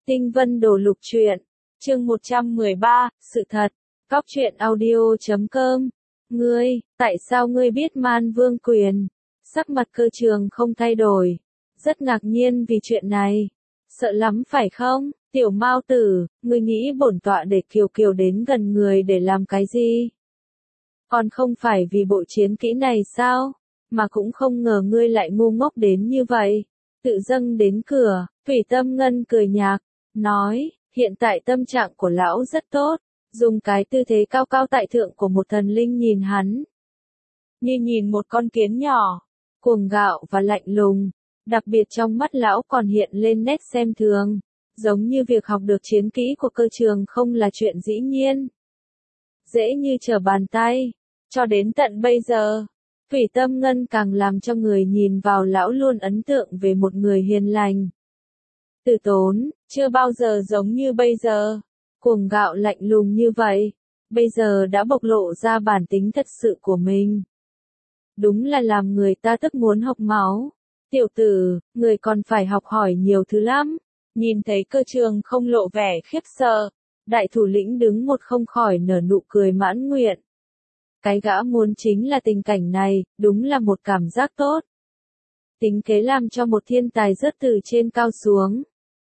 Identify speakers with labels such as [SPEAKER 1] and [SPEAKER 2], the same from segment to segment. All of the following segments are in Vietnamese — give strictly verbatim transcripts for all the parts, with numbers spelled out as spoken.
[SPEAKER 1] Tinh Vân Đồ Lục Truyện, chương một trăm mười ba, sự thật, cóc truyện audio chấm com. Ngươi, tại sao ngươi biết Man Vương quyền? Sắc mặt Cơ Trường không thay đổi, rất ngạc nhiên vì chuyện này. Sợ lắm phải không, tiểu Mao tử, ngươi nghĩ bổn tọa để Kiều Kiều đến gần người để làm cái gì? Còn không phải vì bộ chiến kỹ này sao? Mà cũng không ngờ ngươi lại ngu ngốc đến như vậy. Tự dâng đến cửa, Thủy Tâm Ngân cười nhạt, nói, hiện tại tâm trạng của lão rất tốt, dùng cái tư thế cao cao tại thượng của một thần linh nhìn hắn. Như nhìn một con kiến nhỏ, cuồng ngạo và lạnh lùng, đặc biệt trong mắt lão còn hiện lên nét xem thường, giống như việc học được chiến kỹ của Cơ Trường không là chuyện dĩ nhiên. Dễ như trở bàn tay, cho đến tận bây giờ. Thủy Tâm Ngân càng làm cho người nhìn vào lão luôn ấn tượng về một người hiền lành. Từ tốn, chưa bao giờ giống như bây giờ, cuồng ngạo lạnh lùng như vậy, bây giờ đã bộc lộ ra bản tính thật sự của mình. Đúng là làm người ta tức muốn hộc máu. Tiểu tử, người còn phải học hỏi nhiều thứ lắm. Nhìn thấy Cơ Trường không lộ vẻ khiếp sợ, đại thủ lĩnh đứng một không khỏi nở nụ cười mãn nguyện. Cái gã muốn chính là tình cảnh này, đúng là một cảm giác tốt. Tính kế làm cho một thiên tài rớt từ trên cao xuống.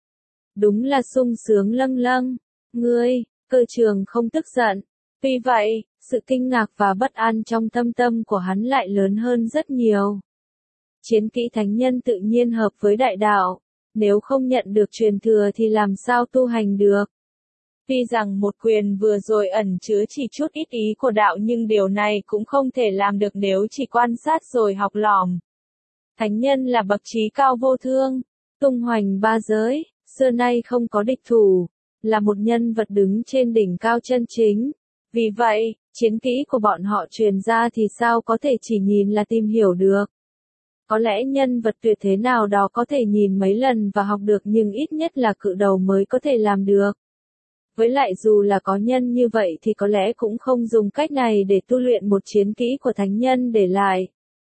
[SPEAKER 1] Đúng là sung sướng lâng lâng. Ngươi, Cơ Trường không tức giận. Tuy vậy, sự kinh ngạc và bất an trong thâm tâm của hắn lại lớn hơn rất nhiều. Chiến kỹ thánh nhân tự nhiên hợp với đại đạo. Nếu không nhận được truyền thừa thì làm sao tu hành được? Tuy rằng một quyền vừa rồi ẩn chứa chỉ chút ít ý của đạo nhưng điều này cũng không thể làm được nếu chỉ quan sát rồi học lỏm. Thánh nhân là bậc trí cao vô thương, tung hoành ba giới, xưa nay không có địch thủ, là một nhân vật đứng trên đỉnh cao chân chính. Vì vậy, chiến kỹ của bọn họ truyền ra thì sao có thể chỉ nhìn là tìm hiểu được. Có lẽ nhân vật tuyệt thế nào đó có thể nhìn mấy lần và học được nhưng ít nhất là cự đầu mới có thể làm được. Với lại dù là có nhân như vậy thì có lẽ cũng không dùng cách này để tu luyện một chiến kỹ của thánh nhân để lại.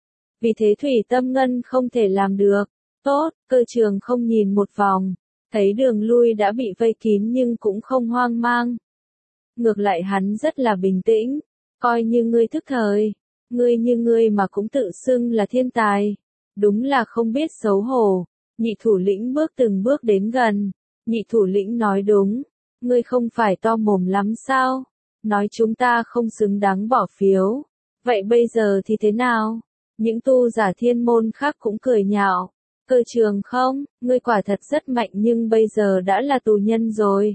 [SPEAKER 1] Vì thế Thủy Tâm Ngân không thể làm được. Tốt, Cơ Trường không nhìn một vòng, thấy đường lui đã bị vây kín nhưng cũng không hoang mang. Ngược lại hắn rất là bình tĩnh, coi như ngươi thức thời, ngươi như ngươi mà cũng tự xưng là thiên tài. Đúng là không biết xấu hổ. Nhị thủ lĩnh bước từng bước đến gần. Nhị thủ lĩnh nói đúng. Ngươi không phải to mồm lắm sao? Nói chúng ta không xứng đáng bỏ phiếu. Vậy bây giờ thì thế nào? Những tu giả thiên môn khác cũng cười nhạo. Cơ Trường không, ngươi quả thật rất mạnh nhưng bây giờ đã là tù nhân rồi.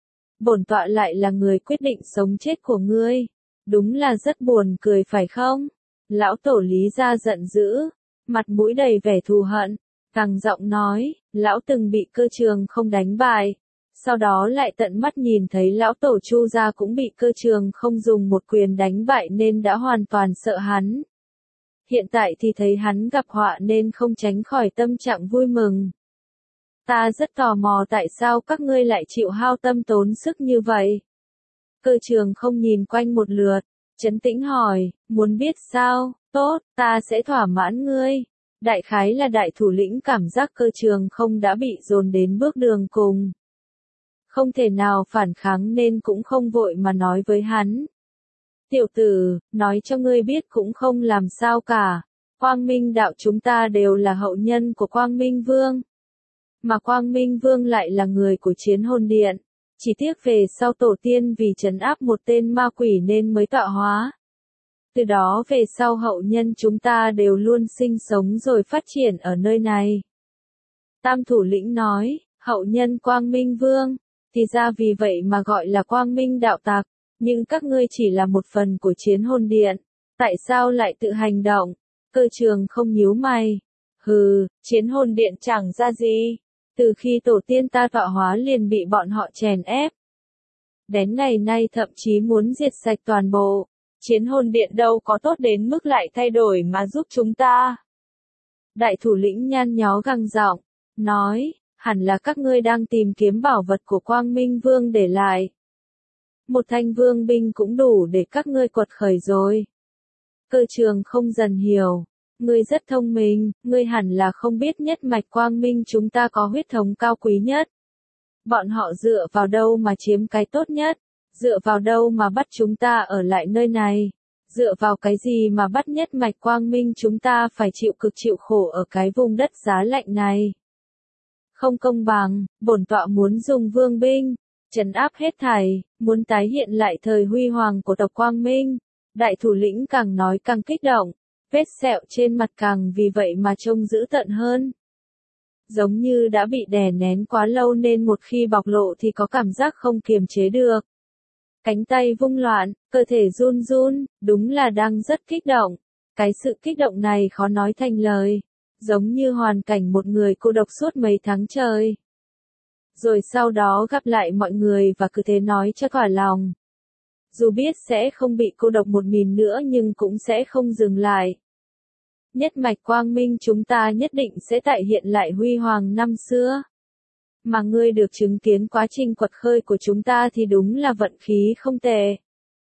[SPEAKER 1] Bổn tọa lại là người quyết định sống chết của ngươi. Đúng là rất buồn cười phải không? Lão tổ Lý ra giận dữ, mặt mũi đầy vẻ thù hận, gằn giọng nói, lão từng bị Cơ Trường không đánh bại. Sau đó lại tận mắt nhìn thấy lão tổ Chu gia cũng bị Cơ Trường không dùng một quyền đánh bại nên đã hoàn toàn sợ hắn. Hiện tại thì thấy hắn gặp họa nên không tránh khỏi tâm trạng vui mừng. Ta rất tò mò tại sao các ngươi lại chịu hao tâm tốn sức như vậy. Cơ Trường không nhìn quanh một lượt, trấn tĩnh hỏi, muốn biết sao? Tốt, ta sẽ thỏa mãn ngươi. Đại khái là đại thủ lĩnh cảm giác Cơ Trường không đã bị dồn đến bước đường cùng. Không thể nào phản kháng nên cũng không vội mà nói với hắn. Tiểu tử, nói cho ngươi biết cũng không làm sao cả. Quang Minh đạo chúng ta đều là hậu nhân của Quang Minh Vương. Mà Quang Minh Vương lại là người của Chiến Hồn Điện. Chỉ tiếc về sau tổ tiên vì trấn áp một tên ma quỷ nên mới tọa hóa. Từ đó về sau hậu nhân chúng ta đều luôn sinh sống rồi phát triển ở nơi này. Tam thủ lĩnh nói, hậu nhân Quang Minh Vương. Thì ra vì vậy mà gọi là Quang Minh đạo tặc, nhưng các ngươi chỉ là một phần của Chiến Hồn Điện, tại sao lại tự hành động? Cơ Trường không nhíu mày. Hừ, Chiến Hồn Điện chẳng ra gì, từ khi tổ tiên ta tọa hóa liền bị bọn họ chèn ép. Đến ngày nay thậm chí muốn diệt sạch toàn bộ, Chiến Hồn Điện đâu có tốt đến mức lại thay đổi mà giúp chúng ta. Đại thủ lĩnh nhăn nhó gằn giọng, nói, hẳn là các ngươi đang tìm kiếm bảo vật của Quang Minh Vương để lại. Một thanh vương binh cũng đủ để các ngươi quật khởi rồi. Cơ Trường không dần hiểu, ngươi rất thông minh, ngươi hẳn là không biết nhất mạch Quang Minh chúng ta có huyết thống cao quý nhất. Bọn họ dựa vào đâu mà chiếm cái tốt nhất? Dựa vào đâu mà bắt chúng ta ở lại nơi này? Dựa vào cái gì mà bắt nhất mạch quang minh chúng ta phải chịu cực chịu khổ ở cái vùng đất giá lạnh này? Không công bằng, bổn tọa muốn dùng vương binh, trấn áp hết thảy, muốn tái hiện lại thời huy hoàng của tộc Quang Minh. Đại thủ lĩnh càng nói càng kích động, vết sẹo trên mặt càng vì vậy mà trông dữ tợn hơn. Giống như đã bị đè nén quá lâu nên một khi bộc lộ thì có cảm giác không kiềm chế được. Cánh tay vung loạn, cơ thể run run, đúng là đang rất kích động. Cái sự kích động này khó nói thành lời, giống như hoàn cảnh một người cô độc suốt mấy tháng trời. Rồi sau đó gặp lại mọi người và cứ thế nói cho thỏa lòng. Dù biết sẽ không bị cô độc một mình nữa nhưng cũng sẽ không dừng lại. Nhất mạch quang minh chúng ta nhất định sẽ tại hiện lại huy hoàng năm xưa. Mà ngươi được chứng kiến quá trình quật khơi của chúng ta thì đúng là vận khí không tệ.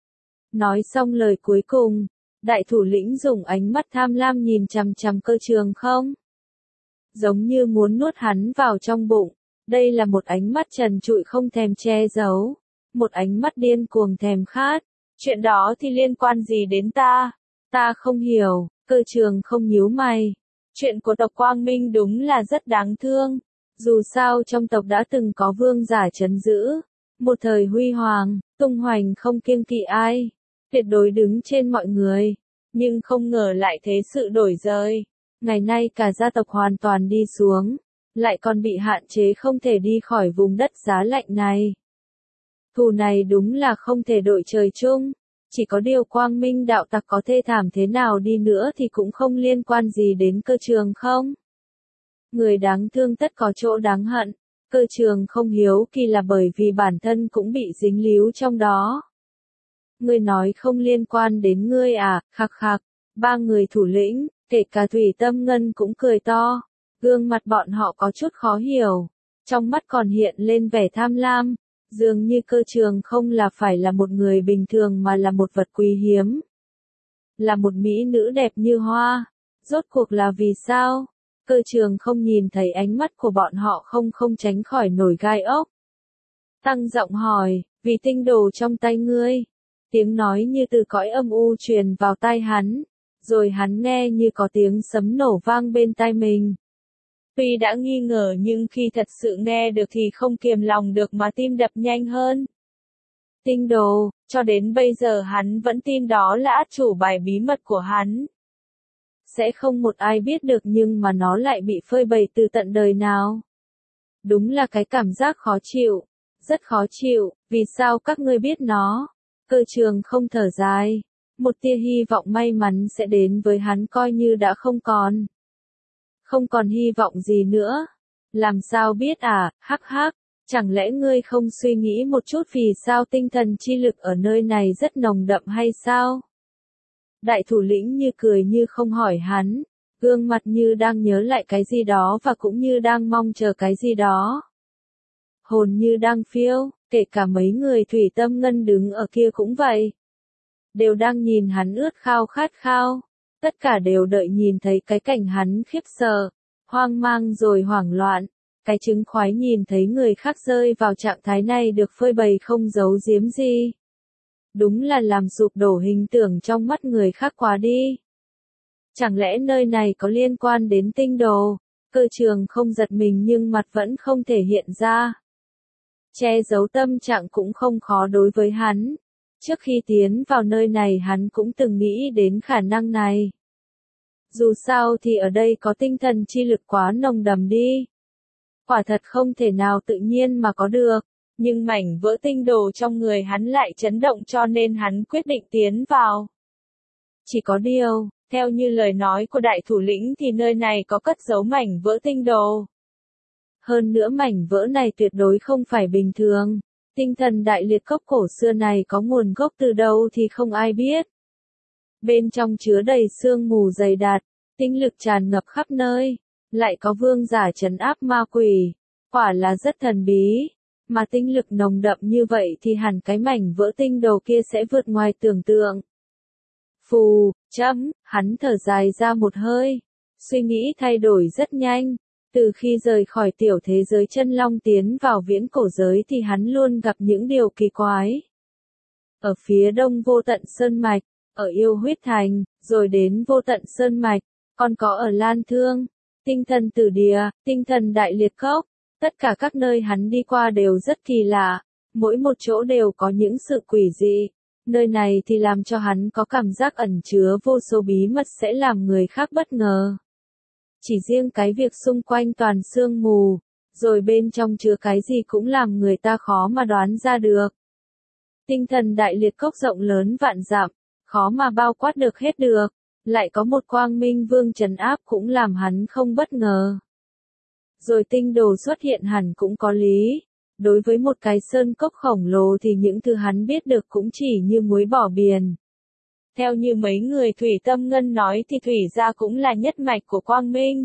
[SPEAKER 1] Nói xong lời cuối cùng, đại thủ lĩnh dùng ánh mắt tham lam nhìn chằm chằm Cơ Trường không. Giống như muốn nuốt hắn vào trong bụng. Đây là một ánh mắt trần trụi không thèm che giấu. Một ánh mắt điên cuồng thèm khát. Chuyện đó thì liên quan gì đến ta? Ta không hiểu. Cơ Trường không nhíu mày. Chuyện của tộc Quang Minh đúng là rất đáng thương. Dù sao trong tộc đã từng có vương giả trấn giữ. Một thời huy hoàng, tung hoành không kiêng kỵ ai. Tuyệt đối đứng trên mọi người. Nhưng không ngờ lại thế sự đổi rời. Ngày nay cả gia tộc hoàn toàn đi xuống. Lại còn bị hạn chế không thể đi khỏi vùng đất giá lạnh này. Thù này đúng là không thể đội trời chung. Chỉ có điều Quang Minh đạo tặc có thê thảm thế nào đi nữa thì cũng không liên quan gì đến Cơ Trường không. Người đáng thương tất có chỗ đáng hận. Cơ Trường không hiếu kỳ là bởi vì bản thân cũng bị dính líu trong đó. Ngươi nói không liên quan đến ngươi à, khặc khặc. Ba người thủ lĩnh, kể cả Thủy Tâm Ngân cũng cười to. Gương mặt bọn họ có chút khó hiểu. Trong mắt còn hiện lên vẻ tham lam. Dường như Cơ Trường không là phải là một người bình thường mà là một vật quý hiếm. Là một mỹ nữ đẹp như hoa. Rốt cuộc là vì sao? Cơ Trường không nhìn thấy ánh mắt của bọn họ không không tránh khỏi nổi gai ốc. Tăng giọng hỏi, vì tinh đồ trong tay ngươi. Tiếng nói như từ cõi âm u truyền vào tai hắn. Rồi hắn nghe như có tiếng sấm nổ vang bên tai mình. Tuy đã nghi ngờ nhưng khi thật sự nghe được thì không kiềm lòng được mà tim đập nhanh hơn. Tinh đồ, cho đến bây giờ hắn vẫn tin đó là át chủ bài bí mật của hắn. Sẽ không một ai biết được nhưng mà nó lại bị phơi bày từ tận đời nào. Đúng là cái cảm giác khó chịu, rất khó chịu, vì sao các ngươi biết nó? Cơ Trường không thở dài, một tia hy vọng may mắn sẽ đến với hắn coi như đã không còn. Không còn hy vọng gì nữa. Làm sao biết à, hắc hắc, chẳng lẽ ngươi không suy nghĩ một chút vì sao tinh thần chi lực ở nơi này rất nồng đậm hay sao? Đại thủ lĩnh như cười như không hỏi hắn, gương mặt như đang nhớ lại cái gì đó và cũng như đang mong chờ cái gì đó. Hồn như đang phiêu, kể cả mấy người Thủy Tâm Ngân đứng ở kia cũng vậy. Đều đang nhìn hắn ướt khao khát khao. Tất cả đều đợi nhìn thấy cái cảnh hắn khiếp sợ, hoang mang rồi hoảng loạn. Cái chứng khoái nhìn thấy người khác rơi vào trạng thái này được phơi bày không giấu giếm gì. Đúng là làm sụp đổ hình tượng trong mắt người khác quá đi. Chẳng lẽ nơi này có liên quan đến tinh đồ? Cơ Trường không giật mình nhưng mặt vẫn không thể hiện ra. Che giấu tâm trạng cũng không khó đối với hắn. Trước khi tiến vào nơi này hắn cũng từng nghĩ đến khả năng này. Dù sao thì ở đây có tinh thần chi lực quá nồng đậm đi. Quả thật không thể nào tự nhiên mà có được. Nhưng mảnh vỡ tinh đồ trong người hắn lại chấn động cho nên hắn quyết định tiến vào. Chỉ có điều, theo như lời nói của đại thủ lĩnh thì nơi này có cất giấu mảnh vỡ tinh đồ. Hơn nữa mảnh vỡ này tuyệt đối không phải bình thường. Tinh thần đại liệt cốc cổ xưa này có nguồn gốc từ đâu thì không ai biết. Bên trong chứa đầy sương mù dày đặc, tinh lực tràn ngập khắp nơi, lại có vương giả trấn áp ma quỷ, quả là rất thần bí. Mà tinh lực nồng đậm như vậy thì hẳn cái mảnh vỡ tinh đồ kia sẽ vượt ngoài tưởng tượng. Phù, chấm, hắn thở dài ra một hơi, suy nghĩ thay đổi rất nhanh, Từ khi rời khỏi tiểu thế giới chân long tiến vào viễn cổ giới thì hắn luôn gặp những điều kỳ quái. Ở phía đông vô tận Sơn Mạch, ở Yêu Huyết Thành, rồi đến vô tận Sơn Mạch, còn có ở Lan Thương, Tinh Thần Tử Địa, Tinh Thần Đại Liệt Cốc, tất cả các nơi hắn đi qua đều rất kỳ lạ, mỗi một chỗ đều có những sự quỷ dị. Nơi này thì làm cho hắn có cảm giác ẩn chứa vô số bí mật sẽ làm người khác bất ngờ. Chỉ riêng cái việc xung quanh toàn sương mù, rồi bên trong chứa cái gì cũng làm người ta khó mà đoán ra được. Tinh Thần Đại Liệt Cốc rộng lớn vạn dặm, khó mà bao quát được hết được, lại có một Quang Minh Vương trấn áp cũng làm hắn không bất ngờ. Rồi tinh đồ xuất hiện hẳn cũng có lý. Đối với một cái sơn cốc khổng lồ thì những thứ hắn biết được cũng chỉ như muối bỏ biển. Theo như mấy người Thủy Tâm Ngân nói thì Thủy gia cũng là nhất mạch của Quang Minh.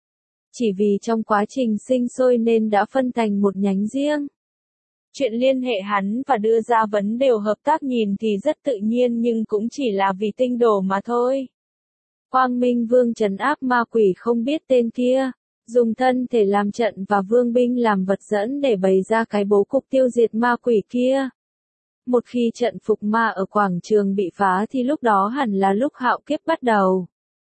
[SPEAKER 1] Chỉ vì trong quá trình sinh sôi nên đã phân thành một nhánh riêng. Chuyện liên hệ hắn và đưa ra vấn đều hợp tác nhìn thì rất tự nhiên nhưng cũng chỉ là vì tinh đồ mà thôi. Quang Minh Vương trấn áp ma quỷ không biết tên kia, dùng thân thể làm trận và vương binh làm vật dẫn để bày ra cái bố cục tiêu diệt ma quỷ kia. Một khi trận phục ma ở quảng trường bị phá thì lúc đó hẳn là lúc hạo kiếp bắt đầu.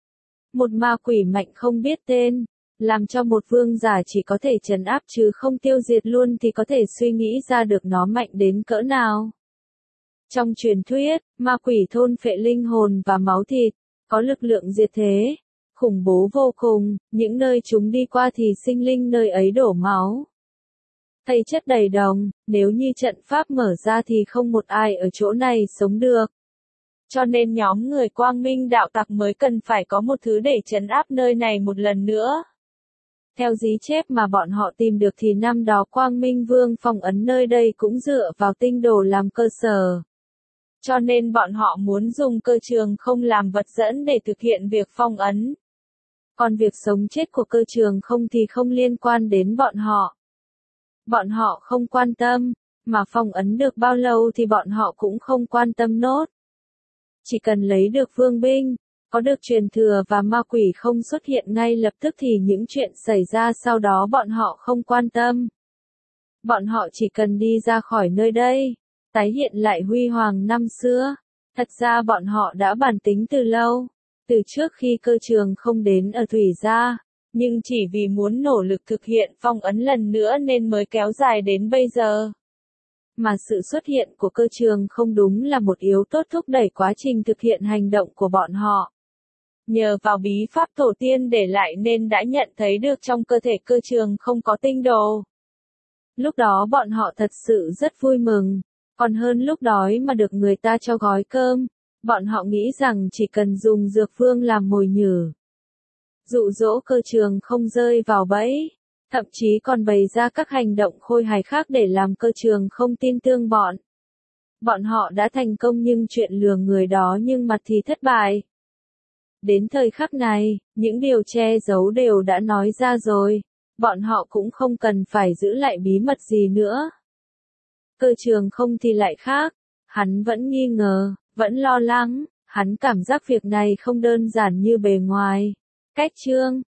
[SPEAKER 1] Một ma quỷ mạnh không biết tên, làm cho một vương giả chỉ có thể trấn áp chứ không tiêu diệt luôn thì có thể suy nghĩ ra được nó mạnh đến cỡ nào. Trong truyền thuyết, ma quỷ thôn phệ linh hồn và máu thịt, có lực lượng diệt thế, khủng bố vô cùng, những nơi chúng đi qua thì sinh linh nơi ấy đổ máu. Thây chất đầy đồng, nếu như trận pháp mở ra thì không một ai ở chỗ này sống được. Cho nên nhóm người Quang Minh đạo tặc mới cần phải có một thứ để trấn áp nơi này một lần nữa. Theo ghi chép mà bọn họ tìm được thì năm đó Quang Minh Vương phong ấn nơi đây cũng dựa vào tinh đồ làm cơ sở. Cho nên bọn họ muốn dùng cơ trường không làm vật dẫn để thực hiện việc phong ấn. Còn việc sống chết của cơ trường không thì không liên quan đến bọn họ. Bọn họ không quan tâm, mà phong ấn được bao lâu thì bọn họ cũng không quan tâm nốt. Chỉ cần lấy được vương binh, có được truyền thừa và ma quỷ không xuất hiện ngay lập tức thì những chuyện xảy ra sau đó bọn họ không quan tâm. Bọn họ chỉ cần đi ra khỏi nơi đây, tái hiện lại huy hoàng năm xưa. Thật ra bọn họ đã bàn tính từ lâu, từ trước khi cơ trường không đến ở Thủy gia, nhưng chỉ vì muốn nỗ lực thực hiện phong ấn lần nữa nên mới kéo dài đến bây giờ. Mà sự xuất hiện của cơ trường không đúng là một yếu tố thúc đẩy quá trình thực hiện hành động của bọn họ. Nhờ vào bí pháp tổ tiên để lại nên đã nhận thấy được trong cơ thể cơ trường không có tinh đồ. Lúc đó bọn họ thật sự rất vui mừng, còn hơn lúc đói mà được người ta cho gói cơm, bọn họ nghĩ rằng chỉ cần dùng dược phương làm mồi nhử, dụ dỗ cơ trường không rơi vào bẫy, thậm chí còn bày ra các hành động khôi hài khác để làm cơ trường không tin tưởng bọn. Bọn họ đã thành công nhưng chuyện lừa người đó nhưng mặt thì thất bại. Đến thời khắc này, những điều che giấu đều đã nói ra rồi, bọn họ cũng không cần phải giữ lại bí mật gì nữa. Cơ trường không thì lại khác, hắn vẫn nghi ngờ, vẫn lo lắng, hắn cảm giác việc này không đơn giản như bề ngoài. Cách chương